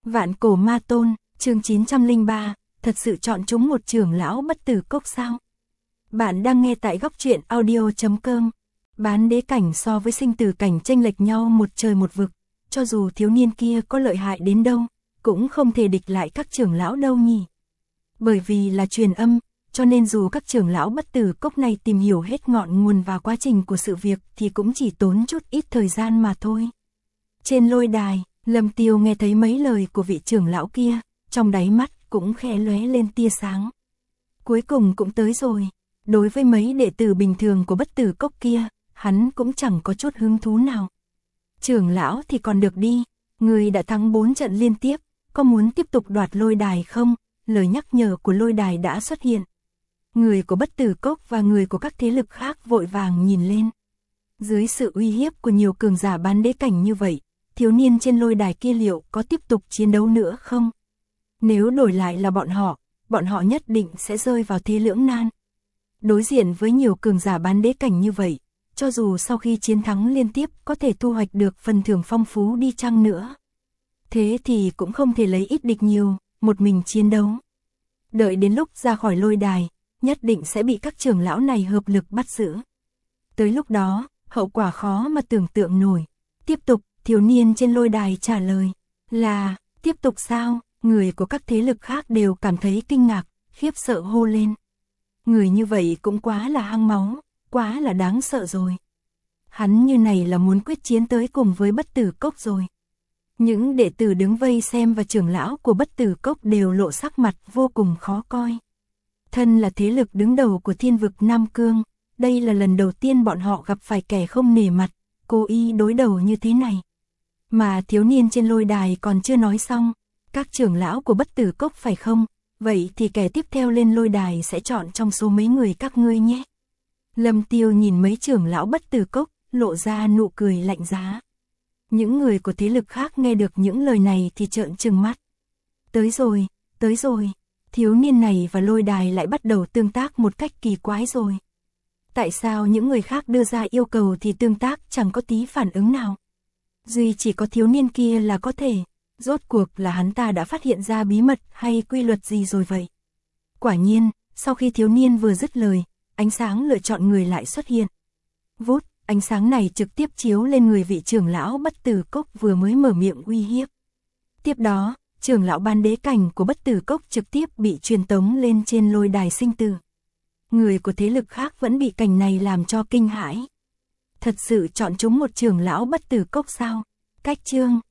Vạn cổ ma tôn, chương 903, thật sự chọn chúng một trưởng lão bất tử cốc sao? Bạn đang nghe tại góc truyện audio.com. Bán đế cảnh so với sinh tử cảnh chênh lệch nhau một trời một vực, cho dù thiếu niên kia có lợi hại đến đâu, cũng không thể địch lại các trưởng lão đâu nhỉ. Bởi vì là truyền âm, cho nên dù các trưởng lão bất tử cốc này tìm hiểu hết ngọn nguồn và quá trình của sự việc thì cũng chỉ tốn chút ít thời gian mà thôi. Trên lôi đài, Lâm Tiêu nghe thấy mấy lời của vị trưởng lão kia, trong đáy mắt cũng khẽ lóe lên tia sáng. Cuối cùng cũng tới rồi, đối với mấy đệ tử bình thường của bất tử cốc kia, hắn cũng chẳng có chút hứng thú nào. Trưởng lão thì còn được đi, người đã thắng 4 trận liên tiếp, có muốn tiếp tục đoạt lôi đài không? Lời nhắc nhở của lôi đài đã xuất hiện. Người của bất tử cốc và người của các thế lực khác vội vàng nhìn lên. Dưới sự uy hiếp của nhiều cường giả bán đế cảnh như vậy, thiếu niên trên lôi đài kia liệu có tiếp tục chiến đấu nữa không? Nếu đổi lại là bọn họ nhất định sẽ rơi vào thế lưỡng nan. Đối diện với nhiều cường giả bán đế cảnh như vậy, cho dù sau khi chiến thắng liên tiếp có thể thu hoạch được phần thưởng phong phú đi chăng nữa. Thế thì cũng không thể lấy ít địch nhiều, một mình chiến đấu. Đợi đến lúc ra khỏi lôi đài, nhất định sẽ bị các trưởng lão này hợp lực bắt giữ. Tới lúc đó, hậu quả khó mà tưởng tượng nổi. Tiếp tục, thiếu niên trên lôi đài trả lời, là, tiếp tục sao? Người của các thế lực khác đều cảm thấy kinh ngạc, khiếp sợ hô lên. Người như vậy cũng quá là hăng máu, quá là đáng sợ rồi. Hắn như này là muốn quyết chiến tới cùng với bất tử cốc rồi. Những đệ tử đứng vây xem và trưởng lão của bất tử cốc đều lộ sắc mặt vô cùng khó coi. Thân là thế lực đứng đầu của thiên vực Nam Cương, đây là lần đầu tiên bọn họ gặp phải kẻ không nể mặt, cố ý đối đầu như thế này. Mà thiếu niên trên lôi đài còn chưa nói xong, các trưởng lão của bất tử cốc phải không? Vậy thì kẻ tiếp theo lên lôi đài sẽ chọn trong số mấy người các ngươi nhé. Lâm Tiêu nhìn mấy trưởng lão bất tử cốc, lộ ra nụ cười lạnh giá. Những người của thế lực khác nghe được những lời này thì trợn trừng mắt. Tới rồi, thiếu niên này và lôi đài lại bắt đầu tương tác một cách kỳ quái rồi. Tại sao những người khác đưa ra yêu cầu thì tương tác chẳng có tí phản ứng nào? Duy chỉ có thiếu niên kia là có thể. Rốt cuộc là hắn ta đã phát hiện ra bí mật hay quy luật gì rồi vậy? Quả nhiên, sau khi thiếu niên vừa dứt lời, ánh sáng lựa chọn người lại xuất hiện. Vút, ánh sáng này trực tiếp chiếu lên người vị trưởng lão bất tử cốc vừa mới mở miệng uy hiếp. Tiếp đó, trưởng lão ban đế cảnh của bất tử cốc trực tiếp bị truyền tống lên trên lôi đài sinh tử. Người của thế lực khác vẫn bị cảnh này làm cho kinh hãi. Thật sự chọn chúng một trưởng lão bất tử cốc sao? Cách chương